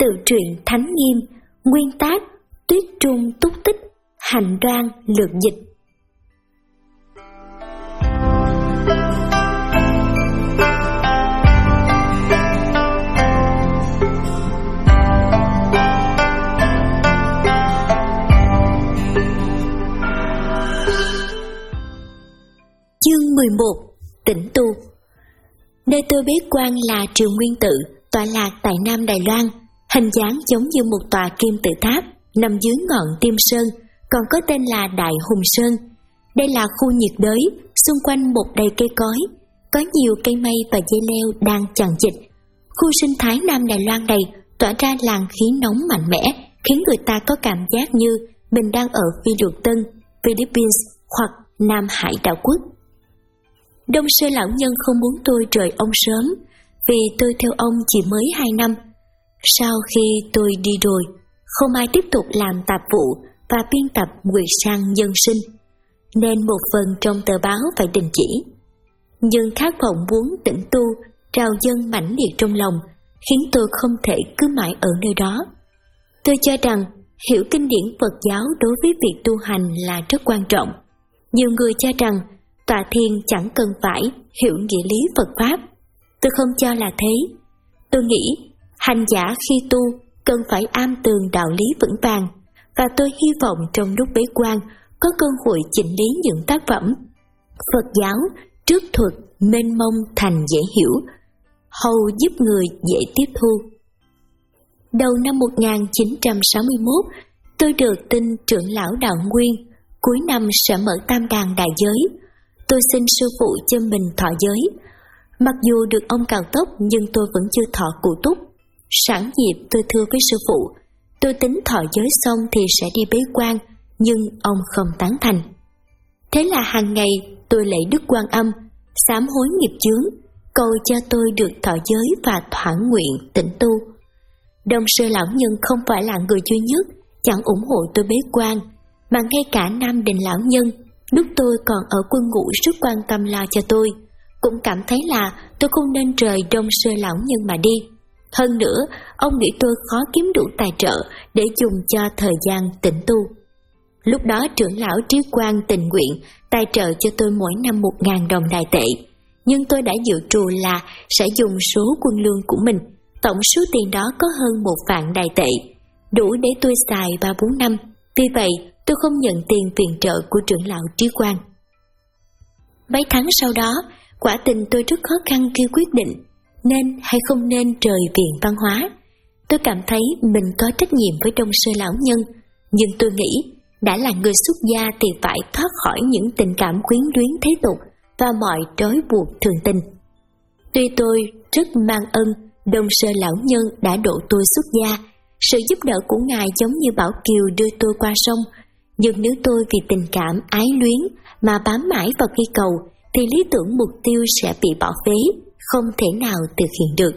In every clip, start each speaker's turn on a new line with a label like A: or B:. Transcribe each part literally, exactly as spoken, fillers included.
A: Tự truyện Thánh Nghiêm. Nguyên tác Tuyết Trung Túc Tích. Hành Đoan lược dịch. Chương mười một. Tĩnh tu. Nơi tôi bế quan là Triều Nguyên Tự, tọa lạc tại Nam Đài Loan, hình dáng giống như một tòa kim tự tháp nằm dưới ngọn Tiêm Sơn, còn có tên là Đại Hùng Sơn. Đây là khu nhiệt đới, xung quanh một đầy cây cối, có nhiều cây mây và dây leo đang chằng chịt. Khu sinh thái Nam Đài Loan này tỏa ra làn khí nóng mạnh mẽ, khiến người ta có cảm giác như mình đang ở Phi Luật Tân, Philippines hoặc Nam Hải đảo quốc. Đông Sơ lão nhân không muốn tôi rời ông sớm, vì tôi theo ông chỉ mới hai năm. Sau khi tôi đi rồi, không ai tiếp tục làm tạp vụ và biên tập ngụy sang nhân sinh, nên một phần trong tờ báo phải đình chỉ. Nhưng khát vọng muốn tĩnh tu trào dâng mãnh liệt trong lòng, khiến tôi không thể cứ mãi ở nơi đó. Tôi cho rằng hiểu kinh điển Phật giáo đối với việc tu hành là rất quan trọng. Nhiều người cho rằng tọa thiền chẳng cần phải hiểu nghĩa lý Phật Pháp. Tôi không cho là thế. Tôi nghĩ hành giả khi tu cần phải am tường đạo lý vững vàng, và tôi hy vọng trong lúc bế quan có cơ hội chỉnh lý những tác phẩm Phật giáo trước thuật mênh mông thành dễ hiểu, hầu giúp người dễ tiếp thu. Đầu năm một nghìn chín trăm sáu mươi mốt, tôi được tin trưởng lão Đạo Nguyên cuối năm sẽ mở tam đàn đại giới. Tôi xin sư phụ cho mình thọ giới. Mặc dù được ông cạo tóc nhưng tôi vẫn chưa thọ cụ túc. Sẵn dịp tôi thưa với sư phụ, tôi tính thọ giới xong thì sẽ đi bế quan, nhưng ông không tán thành. Thế là hàng ngày tôi lạy Đức Quan Âm, sám hối nghiệp chướng, cầu cho tôi được thọ giới và thỏa nguyện tĩnh tu. Đông Sơ lão nhân không phải là người duy nhất chẳng ủng hộ tôi bế quan, mà ngay cả Nam Đình lão nhân, lúc tôi còn ở quân ngũ rất quan tâm lo cho tôi, cũng cảm thấy là tôi không nên rời Đông Sơ lão nhân mà đi. Hơn nữa, ông nghĩ tôi khó kiếm đủ tài trợ để dùng cho thời gian tĩnh tu. Lúc đó trưởng lão Trí Quang tình nguyện tài trợ cho tôi mỗi năm một ngàn đồng đài tệ, nhưng tôi đã dự trù là sẽ dùng số quân lương của mình. Tổng số tiền đó có hơn một vạn đài tệ, đủ để tôi xài ba bốn năm. Vì vậy, tôi không nhận tiền viện trợ của trưởng lão Trí Quang. Mấy tháng sau đó, quả tình tôi rất khó khăn khi quyết định nên hay không nên rời viện văn hóa. Tôi cảm thấy mình có trách nhiệm với Đông Sơ lão nhân, nhưng tôi nghĩ đã là người xuất gia thì phải thoát khỏi những tình cảm quyến luyến thế tục và mọi trói buộc thường tình. Tuy tôi rất mang ơn Đông Sơ lão nhân đã độ tôi xuất gia, sự giúp đỡ của ngài giống như bảo kiều đưa tôi qua sông, nhưng nếu tôi vì tình cảm ái luyến mà bám mãi vào cây cầu thì lý tưởng mục tiêu sẽ bị bỏ phế, không thể nào thực hiện được.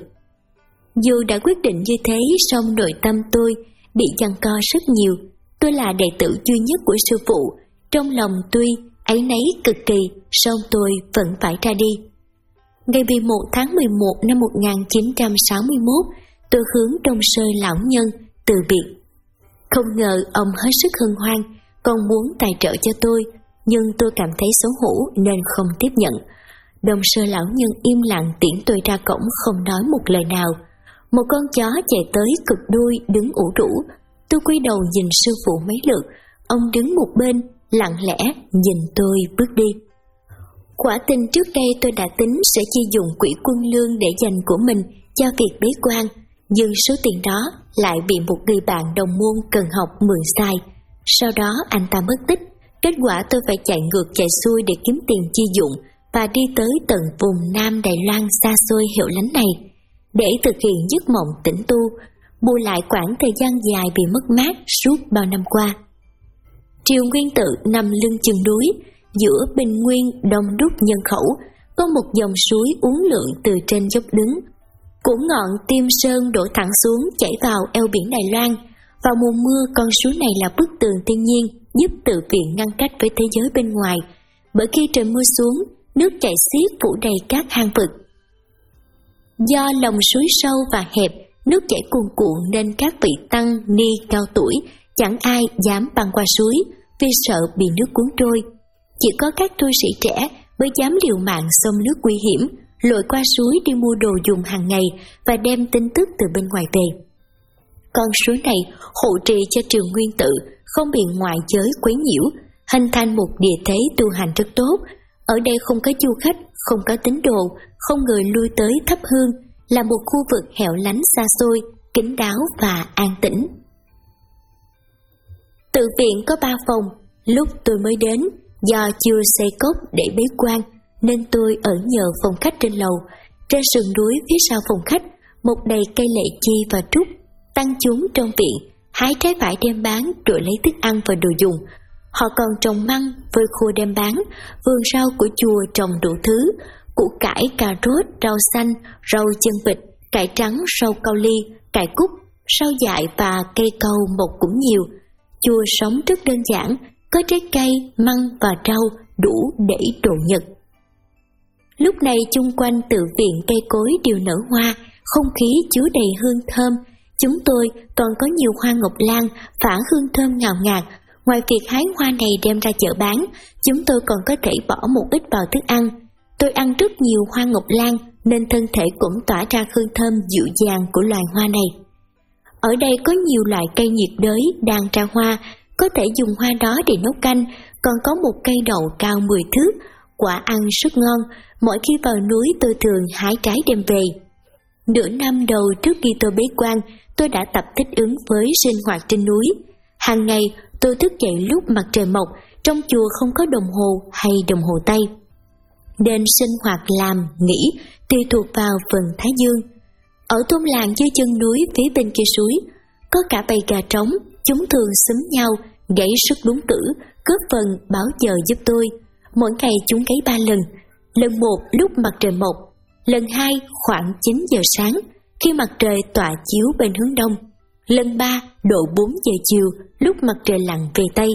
A: Dù đã quyết định như thế, song nội tâm tôi bị giằng co rất nhiều. Tôi là đệ tử duy nhất của sư phụ, trong lòng tuy áy náy cực kỳ, song tôi vẫn phải ra đi. Ngày mười một tháng mười một năm một nghìn chín trăm sáu mươi mốt, tôi hướng Đông Sơ lão nhân từ biệt. Không ngờ ông hết sức hân hoan, còn muốn tài trợ cho tôi, nhưng tôi cảm thấy xấu hổ nên không tiếp nhận. Đông Sơ lão nhân im lặng tiễn tôi ra cổng, không nói một lời nào. Một con chó chạy tới cực đuôi đứng ủ rũ. Tôi quay đầu nhìn sư phụ mấy lượt, ông đứng một bên lặng lẽ nhìn tôi bước đi. Quả tình trước đây tôi đã tính sẽ chi dùng quỹ quân lương để dành của mình cho việc bế quan, nhưng số tiền đó lại bị một người bạn đồng môn cần học mượn xài. Sau đó anh ta mất tích, kết quả tôi phải chạy ngược chạy xuôi để kiếm tiền chi dụng và đi tới tận vùng Nam Đài Loan xa xôi hiệu lánh này để thực hiện giấc mộng tĩnh tu, bù lại quãng thời gian dài bị mất mát suốt bao năm qua. Triều Nguyên Tự nằm lưng chừng núi, giữa bình nguyên đông đúc nhân khẩu, có một dòng suối uốn lượn từ trên dốc đứng. Của ngọn Tiêm Sơn đổ thẳng xuống chảy vào eo biển Đài Loan. Vào mùa mưa, con suối này là bức tường thiên nhiên giúp tự viện ngăn cách với thế giới bên ngoài, bởi khi trời mưa xuống, nước chảy xiết phủ đầy các hang vực. Do lòng suối sâu và hẹp Nước chảy cuồn cuộn nên các vị tăng ni cao tuổi chẳng ai dám băng qua suối vì sợ bị nước cuốn trôi. Chỉ có các tu sĩ trẻ mới dám liều mạng xông nước nguy hiểm, lội qua suối đi mua đồ dùng hàng ngày và đem tin tức từ bên ngoài về. Con suối này hộ trì cho Trường Nguyên Tự không bị ngoại giới quấy nhiễu, hình thành một địa thế tu hành rất tốt. Ở đây không có du khách, không có tín đồ, không người lui tới thắp hương, là một khu vực hẻo lánh xa xôi, kín đáo và an tĩnh. Tự viện có ba phòng. Lúc tôi mới đến, do chưa xây cốc để bế quan nên tôi ở nhờ phòng khách trên lầu. Trên sườn núi phía sau phòng khách một đầy cây lệ chi và trúc. Tăng chúng trong viện hái trái vải đem bán rồi lấy thức ăn và đồ dùng. Họ còn trồng măng, phơi khô đem bán. Vườn rau của chùa trồng đủ thứ: củ cải, cà rốt, rau xanh, rau chân vịt, cải trắng, rau cao ly, cải cúc, rau dại và cây cau mọc cũng nhiều. Chùa sống rất đơn giản, có trái cây, măng và rau đủ để độ nhật. Lúc này chung quanh tự viện cây cối đều nở hoa, không khí chứa đầy hương thơm. Chúng tôi còn có nhiều hoa ngọc lan phả hương thơm ngào ngạt. Ngoài việc hái hoa này đem ra chợ bán, chúng tôi còn có thể bỏ một ít vào thức ăn. Tôi ăn rất nhiều hoa ngọc lan nên thân thể cũng tỏa ra hương thơm dịu dàng của loài hoa này. Ở đây có nhiều loại cây nhiệt đới đang ra hoa, có thể dùng hoa đó để nấu canh. Còn có một cây đậu cao mười thước, quả ăn rất ngon. Mỗi khi vào núi tôi thường hái trái đem về. Nửa năm đầu trước khi tôi bế quan, tôi đã tập thích ứng với sinh hoạt trên núi. Hàng ngày tôi thức dậy lúc mặt trời mọc, trong chùa không có đồng hồ hay đồng hồ tay, nên sinh hoạt làm, nghỉ tùy thuộc vào phần thái dương. Ở thôn làng dưới chân núi phía bên kia suối, có cả bầy gà trống, chúng thường xúm nhau, gãy sức đúng cử, góp phần báo giờ giúp tôi. Mỗi ngày chúng gáy ba lần, lần một lúc mặt trời mọc, lần hai khoảng chín giờ sáng khi mặt trời tọa chiếu bên hướng đông, lần ba độ bốn giờ chiều lúc mặt trời lặn về tây.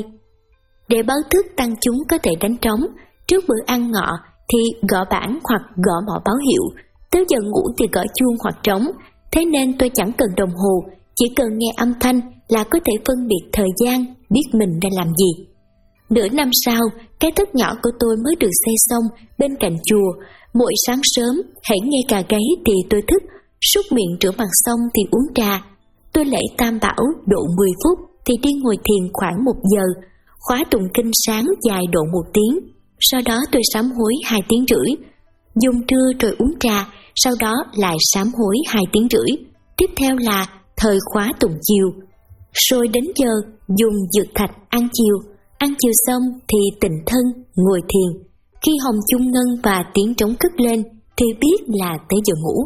A: Để báo thức tăng chúng có thể đánh trống, trước bữa ăn ngọ thì gõ bảng hoặc gõ mõ báo hiệu, tới giờ ngủ thì gõ chuông hoặc trống. Thế nên tôi chẳng cần đồng hồ, chỉ cần nghe âm thanh là có thể phân biệt thời gian, biết mình đang làm gì. Nửa năm sau, cái thất nhỏ của tôi mới được xây xong bên cạnh chùa. Mỗi sáng sớm, hãy nghe cà gáy thì tôi thức, súc miệng rửa mặt xong thì uống trà. Tôi lễ tam bảo độ mười phút thì đi ngồi thiền khoảng một giờ, khóa tụng kinh sáng dài độ một tiếng. Sau đó tôi sám hối hai tiếng rưỡi, dùng trưa rồi uống trà, sau đó lại sám hối hai tiếng rưỡi. Tiếp theo là thời khóa tụng chiều, rồi đến giờ dùng dược thạch ăn chiều. Ăn chiều xong thì tịnh thân, ngồi thiền. Khi hồng chung ngân và tiếng trống cất lên thì biết là tới giờ ngủ.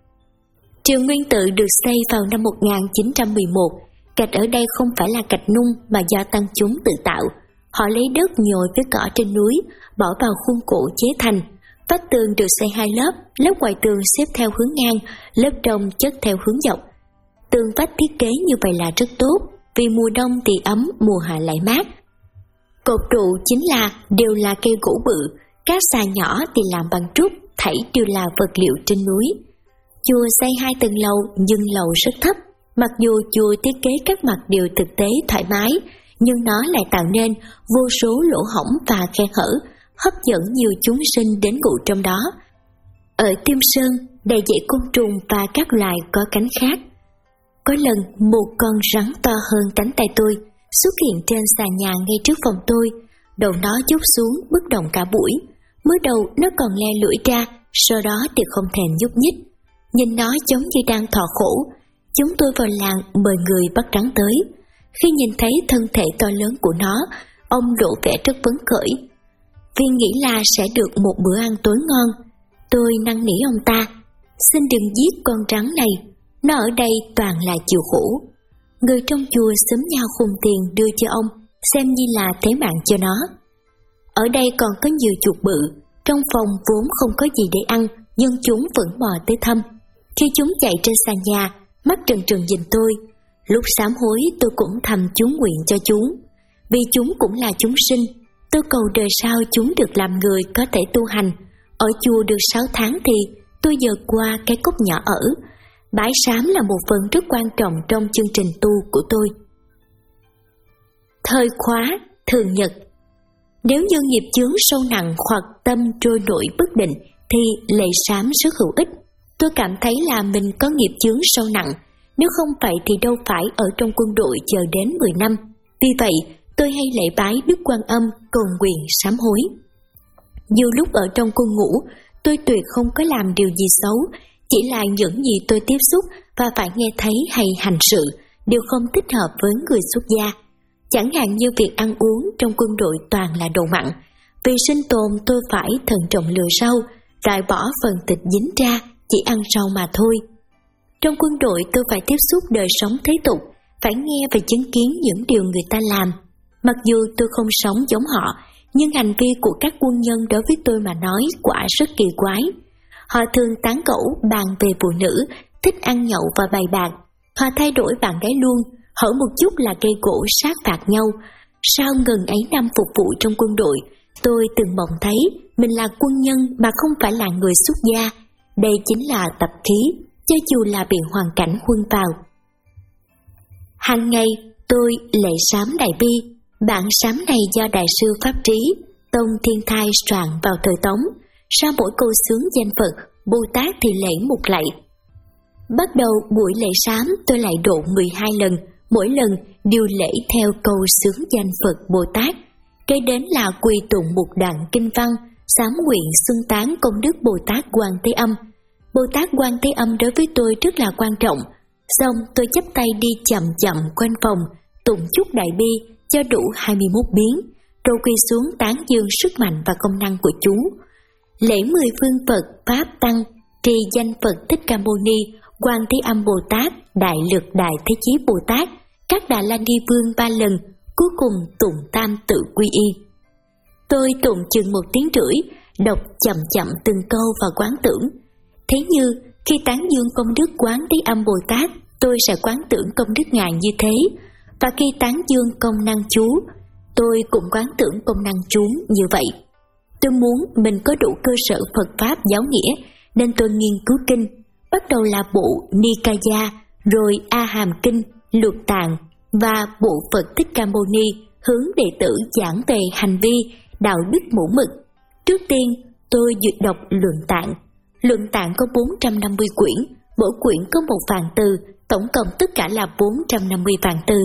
A: Trường Nguyên Tự được xây vào năm một nghìn chín trăm mười một. Gạch ở đây không phải là gạch nung mà do tăng chúng tự tạo. Họ lấy đất nhồi với cỏ trên núi, bỏ vào khuôn cổ chế thành. Vách tường được xây hai lớp, lớp ngoài tường xếp theo hướng ngang, lớp trong chất theo hướng dọc. Tường vách thiết kế như vậy là rất tốt, vì mùa đông thì ấm, mùa hạ lại mát. Cột trụ chính là đều là cây gỗ bự, các xà nhỏ thì làm bằng trúc, thảy đều là vật liệu trên núi. Chùa xây hai tầng lầu nhưng lầu rất thấp. Mặc dù chùa thiết kế các mặt đều thực tế thoải mái, nhưng nó lại tạo nên vô số lỗ hổng và khe hở, hấp dẫn nhiều chúng sinh đến ngủ trong đó. Ở Tiêm Sơn đầy dãy côn trùng và các loài có cánh khác. Có lần một con rắn to hơn cánh tay tôi xuất hiện trên sàn nhà ngay trước phòng tôi. Đầu nó chốt xuống bất động cả buổi. Mới đầu nó còn le lưỡi ra, sau đó thì không thèm nhúc nhích. Nhìn nó giống như đang thọ khổ. Chúng tôi vào làng mời người bắt rắn tới. Khi nhìn thấy thân thể to lớn của nó, ông lộ vẻ rất phấn khởi, vì nghĩ là sẽ được một bữa ăn tối ngon. Tôi năn nỉ ông ta, xin đừng giết con rắn này, nó ở đây toàn là chịu khổ. Người trong chùa xúm nhau khùng tiền đưa cho ông, xem như là thế mạng cho nó. Ở đây còn có nhiều chuột bự, trong phòng vốn không có gì để ăn, nhưng chúng vẫn mò tới thăm. Khi chúng chạy trên sàn nhà, mắt trừng trừng nhìn tôi. Lúc sám hối tôi cũng thầm chú nguyện cho chúng, vì chúng cũng là chúng sinh. Tôi cầu đời sau chúng được làm người có thể tu hành. Ở chùa được sáu tháng thì tôi dời qua cái cốc nhỏ ở. bái sám là một phần rất quan trọng trong chương trình tu của tôi. Thời khóa thường nhật. Nếu như nghiệp chướng sâu nặng hoặc tâm trôi nổi bất định thì lễ sám rất hữu ích. Tôi cảm thấy là mình có nghiệp chướng sâu nặng, nếu không vậy thì đâu phải ở trong quân đội chờ đến mười năm. Vì vậy, tôi hay lễ bái Đức Quan Âm cầu nguyện sám hối. Nhiều lúc ở trong quân ngũ, tôi tuyệt không có làm điều gì xấu, chỉ là những gì tôi tiếp xúc và phải nghe thấy hay hành sự đều không thích hợp với người xuất gia. Chẳng hạn như việc ăn uống trong quân đội toàn là đồ mặn. Vì sinh tồn tôi phải thận trọng lựa rau, loại bỏ phần thịt dính ra, chỉ ăn rau mà thôi. Trong quân đội tôi phải tiếp xúc đời sống thế tục, phải nghe và chứng kiến những điều người ta làm. Mặc dù tôi không sống giống họ, nhưng hành vi của các quân nhân đối với tôi mà nói quả rất kỳ quái. Họ thường tán gẫu bàn về phụ nữ, thích ăn nhậu và bày bạc. Họ thay đổi bạn gái luôn, hở một chút là cây gỗ sát phạt nhau. Sau gần ấy năm phục vụ trong quân đội, tôi từng mộng thấy mình là quân nhân mà không phải là người xuất gia. Đây chính là tập khí, cho dù là bị hoàn cảnh huân vào. Hàng ngày tôi lễ sám Đại Bi. Bản sám này do Đại sư Pháp Trí, Tông Thiên Thai soạn vào thời Tống. Sau mỗi câu xướng danh Phật, Bồ Tát thì lễ một lạy. Bắt đầu buổi lễ sám tôi lại độ mười hai lần, mỗi lần đều lễ theo câu xướng danh Phật Bồ Tát. Kế đến là quỳ tụng một đoạn kinh văn, sám nguyện xưng tán công đức Bồ Tát Quan Thế Âm. Bồ Tát Quan Thế Âm đối với tôi rất là quan trọng. Xong tôi chắp tay đi chậm chậm quanh phòng, tụng chúc Đại Bi cho đủ hai mươi mốt biến, rồi quỳ xuống tán dương sức mạnh và công năng của chúng. Lễ mười phương Phật, Pháp Tăng, trì danh Phật Thích Ca Mâu Ni, Quan Thế Âm Bồ Tát, Đại Lực Đại Thế Chí Bồ Tát, các Đà La Ni Vương ba lần, cuối cùng tụng tam tự quy y. Tôi tụng chừng một tiếng rưỡi, đọc chậm chậm từng câu và quán tưởng. Thế như khi tán dương công đức Quán Thế Âm Bồ Tát, tôi sẽ quán tưởng công đức Ngài như thế, và khi tán dương công năng chú, tôi cũng quán tưởng công năng chúng như vậy. Tôi muốn mình có đủ cơ sở Phật Pháp giáo nghĩa, nên tôi nghiên cứu kinh, bắt đầu là bộ Nikaya, rồi A Hàm Kinh, Luật Tạng và bộ Phật Thích Ca Mâu Ni, hướng đệ tử giảng về hành vi, đạo đức mẫu mực. Trước tiên, tôi duyệt đọc Luận Tạng. Luận Tạng có bốn trăm năm mươi quyển, mỗi quyển có một vạn từ, tổng cộng tất cả là bốn trăm năm mươi vạn từ.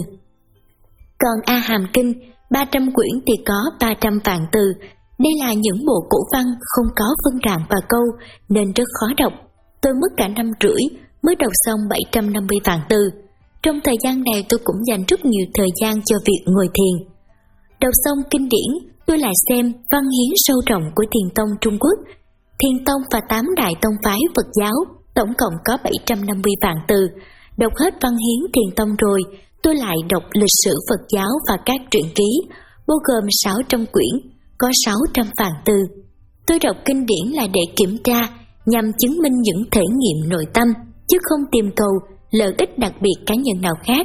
A: Còn A Hàm Kinh, ba trăm quyển thì có ba trăm vạn từ. Đây là những bộ cổ văn không có phân đoạn và câu nên rất khó đọc. Tôi mất cả năm rưỡi mới đọc xong bảy trăm năm mươi vạn từ. Trong thời gian này tôi cũng dành rất nhiều thời gian cho việc ngồi thiền. Đọc xong kinh điển, tôi lại xem văn hiến sâu rộng của Thiền Tông Trung Quốc. Thiền Tông và tám đại tông phái Phật giáo tổng cộng có bảy trăm năm mươi vạn từ. Đọc hết văn hiến Thiền Tông rồi, tôi lại đọc lịch sử Phật giáo và các truyện ký, bao gồm sáu trăm quyển, có sáu trăm vạn từ. Tôi đọc kinh điển là để kiểm tra, nhằm chứng minh những thể nghiệm nội tâm, chứ không tìm cầu lợi ích đặc biệt cá nhân nào khác.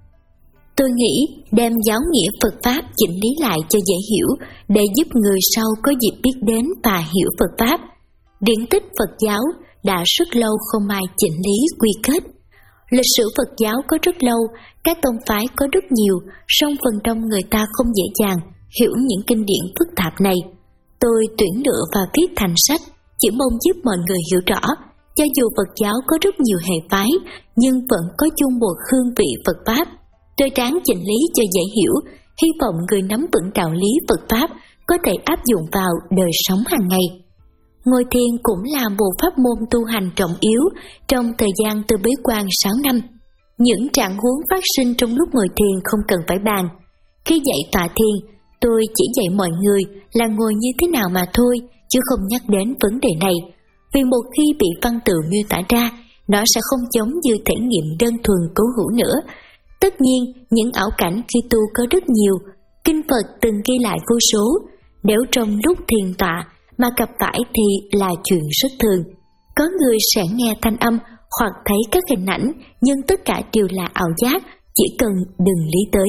A: Tôi nghĩ đem giáo nghĩa Phật Pháp chỉnh lý lại cho dễ hiểu, để giúp người sau có dịp biết đến và hiểu Phật Pháp. Điển tích Phật giáo đã rất lâu không ai chỉnh lý quy kết. Lịch sử Phật giáo có rất lâu, các tông phái có rất nhiều, song phần đông người ta không dễ dàng hiểu những kinh điển phức tạp này. Tôi tuyển lựa và viết thành sách, chỉ mong giúp mọi người hiểu rõ. Cho dù Phật giáo có rất nhiều hệ phái, nhưng vẫn có chung một hương vị Phật Pháp. Tôi ráng chỉnh lý cho dễ hiểu, hy vọng người nắm vững đạo lý Phật Pháp có thể áp dụng vào đời sống hàng ngày. Ngồi thiền cũng là một pháp môn tu hành trọng yếu trong thời gian tôi bế quan sáu năm. Những trạng huống phát sinh trong lúc ngồi thiền không cần phải bàn. Khi dạy tọa thiền, tôi chỉ dạy mọi người là ngồi như thế nào mà thôi, chứ không nhắc đến vấn đề này. Vì một khi bị văn tự miêu tả ra, nó sẽ không giống như thể nghiệm đơn thuần cố hữu nữa. Tất nhiên, những ảo cảnh khi tu có rất nhiều, kinh Phật từng ghi lại vô số. Nếu trong lúc thiền tọa mà gặp phải thì là chuyện rất thường. Có người sẽ nghe thanh âm hoặc thấy các hình ảnh, nhưng tất cả đều là ảo giác, chỉ cần đừng lý tới.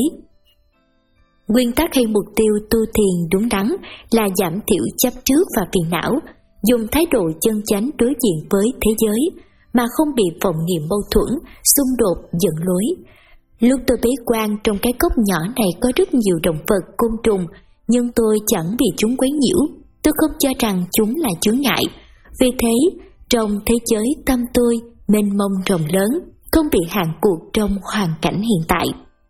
A: Nguyên tắc hay mục tiêu tu thiền đúng đắn là giảm thiểu chấp trước và phiền não, dùng thái độ chân chánh đối diện với thế giới, mà không bị vọng niệm mâu thuẫn, xung đột, giận lối. Lúc tôi bế quan trong cái cốc nhỏ này có rất nhiều động vật, côn trùng, nhưng tôi chẳng bị chúng quấy nhiễu, tôi không cho rằng chúng là chướng ngại. Vì thế, trong thế giới tâm tôi mênh mông rộng lớn, không bị hạn cuộc trong hoàn cảnh hiện tại.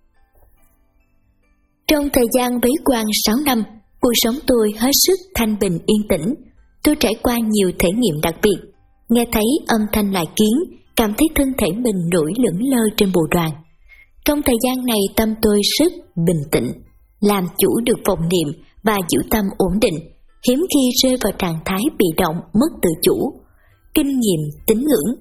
A: Trong thời gian bế quan sáu năm, cuộc sống tôi hết sức thanh bình yên tĩnh. Tôi trải qua nhiều thể nghiệm đặc biệt, nghe thấy âm thanh loài kiến, cảm thấy thân thể mình nổi lững lơ trên bồ đoàn. Trong thời gian này tâm tôi rất bình tĩnh, làm chủ được vọng niệm và giữ tâm ổn định, hiếm khi rơi vào trạng thái bị động, mất tự chủ. Kinh nghiệm tín ngưỡng.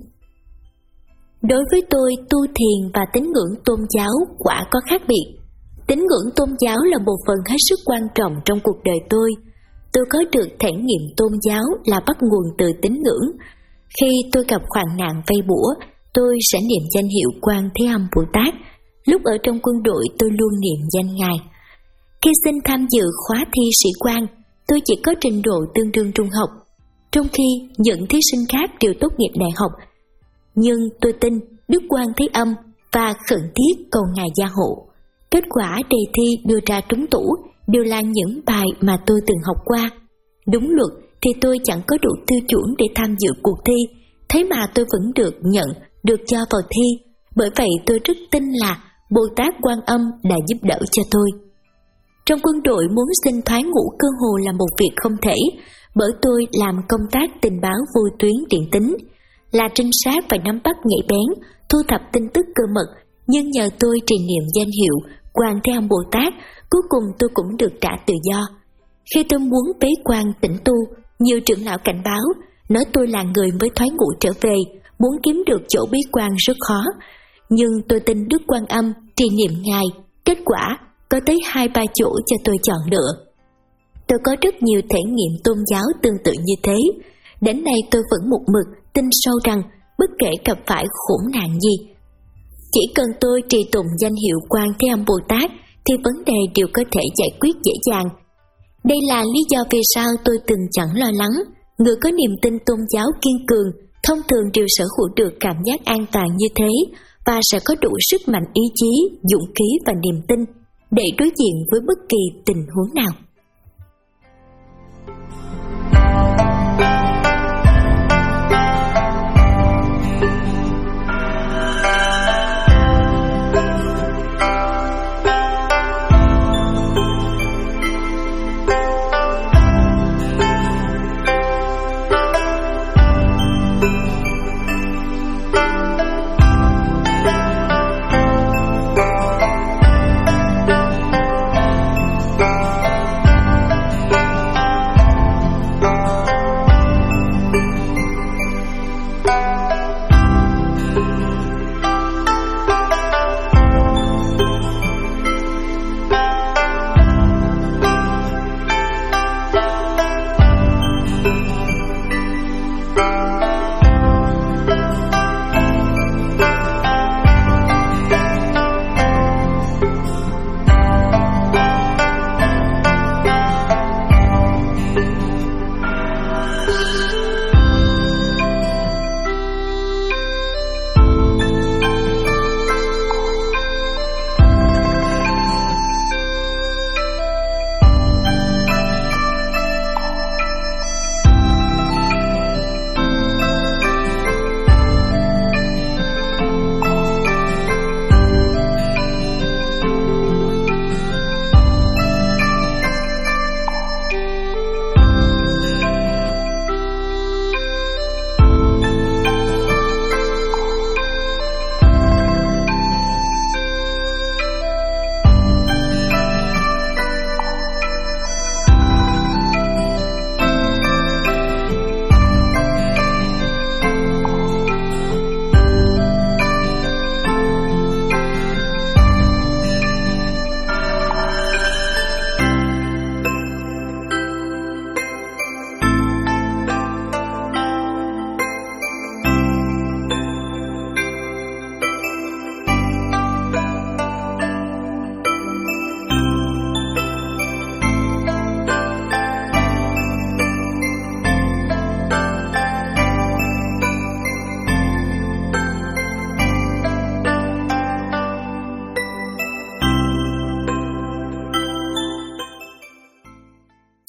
A: Đối với tôi, tu thiền và tín ngưỡng tôn giáo quả có khác biệt. Tín ngưỡng tôn giáo là một phần hết sức quan trọng trong cuộc đời tôi. Tôi có được thể nghiệm tôn giáo là bắt nguồn từ tín ngưỡng. Khi tôi gặp hoạn nạn vây bủa, tôi sẽ niệm danh hiệu Quan Thế Âm Bồ Tát. Lúc ở trong quân đội tôi luôn niệm danh Ngài. Khi xin tham dự khóa thi sĩ quan, tôi chỉ có trình độ tương đương trung học, trong khi những thí sinh khác đều tốt nghiệp đại học. Nhưng tôi tin Đức Quan Thế Âm và khẩn thiết cầu Ngài gia hộ. Kết quả đề thi đưa ra trúng tủ đều là những bài mà tôi từng học qua. Đúng luật thì tôi chẳng có đủ tiêu chuẩn để tham dự cuộc thi, thế mà tôi vẫn được nhận, được cho vào thi. Bởi vậy tôi rất tin là Bồ Tát Quan Âm đã giúp đỡ cho tôi. Trong quân đội muốn xin thoái ngũ cơ hồ là một việc không thể, bởi tôi làm công tác tình báo vô tuyến điện tính, là trinh sát phải nắm bắt nhạy bén, thu thập tin tức cơ mật. Nhưng nhờ tôi trì niệm danh hiệu Quan Thế Âm Bồ Tát, cuối cùng tôi cũng được trả tự do. Khi tôi muốn bế quan tĩnh tu, nhiều trưởng lão cảnh báo, nói tôi là người mới thoái ngũ trở về, muốn kiếm được chỗ bế quan rất khó. Nhưng tôi tin Đức Quan Âm, trì niệm Ngài, kết quả có tới hai ba chỗ cho tôi chọn lựa. Tôi có rất nhiều thể nghiệm tôn giáo tương tự như thế. Đến nay tôi vẫn một mực tin sâu rằng bất kể gặp phải khốn nạn gì, chỉ cần tôi trì tụng danh hiệu Quan Thế Âm Bồ Tát thì vấn đề đều có thể giải quyết dễ dàng. Đây là lý do vì sao tôi từng chẳng lo lắng. Người có niềm tin tôn giáo kiên cường thông thường đều sở hữu được cảm giác an toàn như thế và sẽ có đủ sức mạnh ý chí, dũng khí và niềm tin để đối diện với bất kỳ tình huống nào.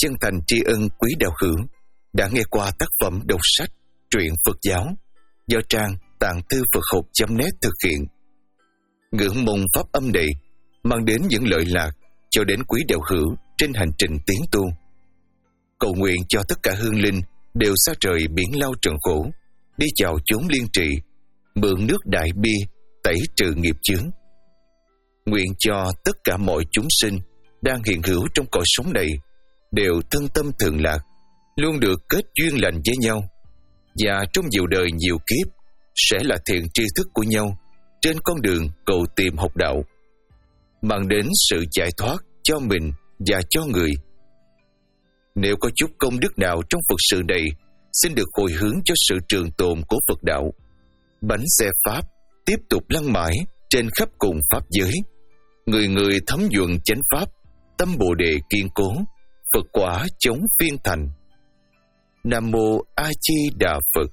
B: chân thành tri ân quý đạo hữu đã nghe qua tác phẩm đọc sách truyện Phật giáo do trang tạng thư Phật học chấm net thực hiện. Ngưỡng mong pháp âm này mang đến những lợi lạc cho đến quý đạo hữu trên hành trình tiến tu. Cầu nguyện cho tất cả hương linh đều xa trời biển lao trần khổ, đi chào chốn liên trị, mượn nước đại bi tẩy trừ nghiệp chướng. Nguyện cho tất cả mọi chúng sinh đang hiện hữu trong cõi sống này đều thân tâm thường lạc, luôn được kết duyên lành với nhau, và trong nhiều đời nhiều kiếp sẽ là thiện tri thức của nhau trên con đường cầu tìm học đạo, mang đến sự giải thoát cho mình và cho người. Nếu có chút công đức nào trong Phật sự này, xin được hồi hướng cho sự trường tồn của Phật đạo. Bánh xe Pháp tiếp tục lăn mãi trên khắp cùng Pháp giới. Người người thấm nhuận chánh Pháp, tâm Bồ Đề kiên cố, Phật quả chống phiên thành. Nam Mô A Di Đà Phật.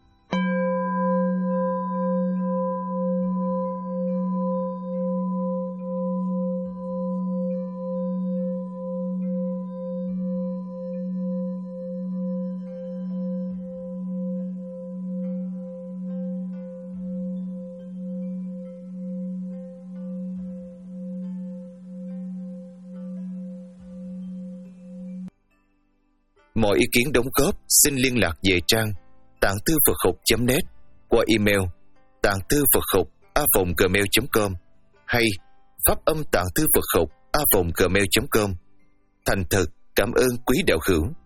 B: Mọi ý kiến đóng góp xin liên lạc về trang tạng thư Phật học chấm net qua email tạng thư Phật học a vòng gmail chấm com hay pháp âm tạng thư Phật học a vòng gmail chấm com. Thành thật cảm ơn quý đạo hữu.